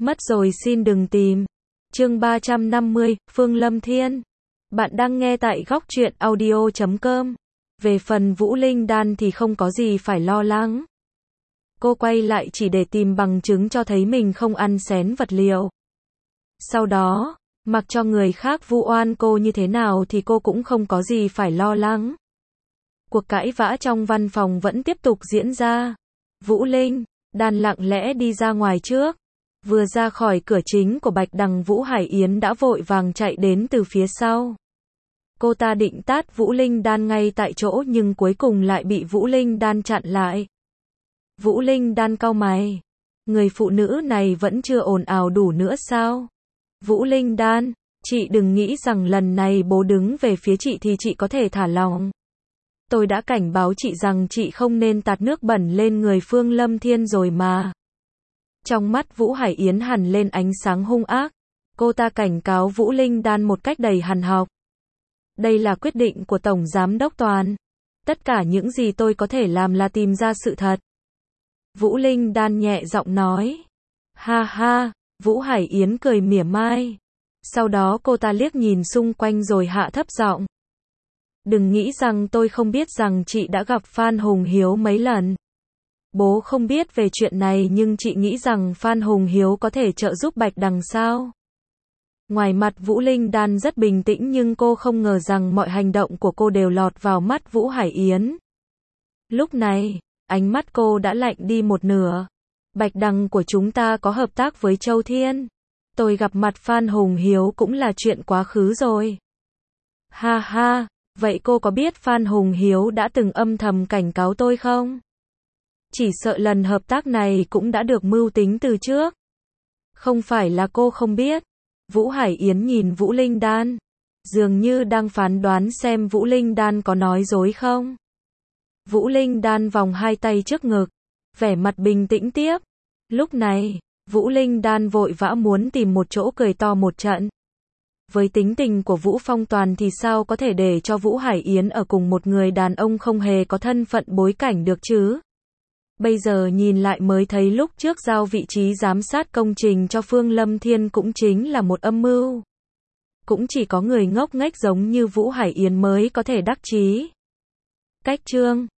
Mất rồi xin đừng tìm. Chương 350, Phương Lâm Thiên. Bạn đang nghe tại góc truyện audio.com. Về phần Vũ Linh Đan thì không có gì phải lo lắng. Cô quay lại chỉ để tìm bằng chứng cho thấy mình không ăn xén vật liệu. Sau đó, mặc cho người khác vu oan cô như thế nào thì cô cũng không có gì phải lo lắng. Cuộc cãi vã trong văn phòng vẫn tiếp tục diễn ra. Vũ Linh Đan lặng lẽ đi ra ngoài trước. Vừa ra khỏi cửa chính của Bạch Đằng, Vũ Hải Yến đã vội vàng chạy đến từ phía sau. Cô ta định tát Vũ Linh Đan ngay tại chỗ nhưng cuối cùng lại bị Vũ Linh Đan chặn lại. Vũ Linh Đan cau mày. Người phụ nữ này vẫn chưa ồn ào đủ nữa sao? Vũ Linh Đan, chị đừng nghĩ rằng lần này bố đứng về phía chị thì chị có thể thả lỏng. Tôi đã cảnh báo chị rằng chị không nên tạt nước bẩn lên người Phương Lâm Thiên rồi mà. Trong mắt Vũ Hải Yến hằn lên ánh sáng hung ác. Cô ta cảnh cáo Vũ Linh Đan một cách đầy hằn học. Đây là quyết định của Tổng Giám đốc Toàn. Tất cả những gì tôi có thể làm là tìm ra sự thật. Vũ Linh Đan nhẹ giọng nói. Ha ha, Vũ Hải Yến cười mỉa mai. Sau đó cô ta liếc nhìn xung quanh rồi hạ thấp giọng. Đừng nghĩ rằng tôi không biết rằng chị đã gặp Phan Hùng Hiếu mấy lần. Bố không biết về chuyện này nhưng chị nghĩ rằng Phan Hùng Hiếu có thể trợ giúp Bạch Đằng sao? Ngoài mặt Vũ Linh Đan rất bình tĩnh nhưng cô không ngờ rằng mọi hành động của cô đều lọt vào mắt Vũ Hải Yến. Lúc này, ánh mắt cô đã lạnh đi một nửa. Bạch Đằng của chúng ta có hợp tác với Châu Thiên. Tôi gặp mặt Phan Hùng Hiếu cũng là chuyện quá khứ rồi. Ha ha, vậy cô có biết Phan Hùng Hiếu đã từng âm thầm cảnh cáo tôi không? Chỉ sợ lần hợp tác này cũng đã được mưu tính từ trước. Không phải là cô không biết. Vũ Hải Yến nhìn Vũ Linh Đan, dường như đang phán đoán xem Vũ Linh Đan có nói dối không. Vũ Linh Đan vòng hai tay trước ngực, vẻ mặt bình tĩnh tiếp. Lúc này, Vũ Linh Đan vội vã muốn tìm một chỗ cười to một trận. Với tính tình của Vũ Phong Toàn thì sao có thể để cho Vũ Hải Yến ở cùng một người đàn ông không hề có thân phận bối cảnh được chứ? Bây giờ nhìn lại mới thấy lúc trước giao vị trí giám sát công trình cho Phương Lâm Thiên cũng chính là một âm mưu. Cũng chỉ có người ngốc nghếch giống như Vũ Hải Yến mới có thể đắc chí. Cách chương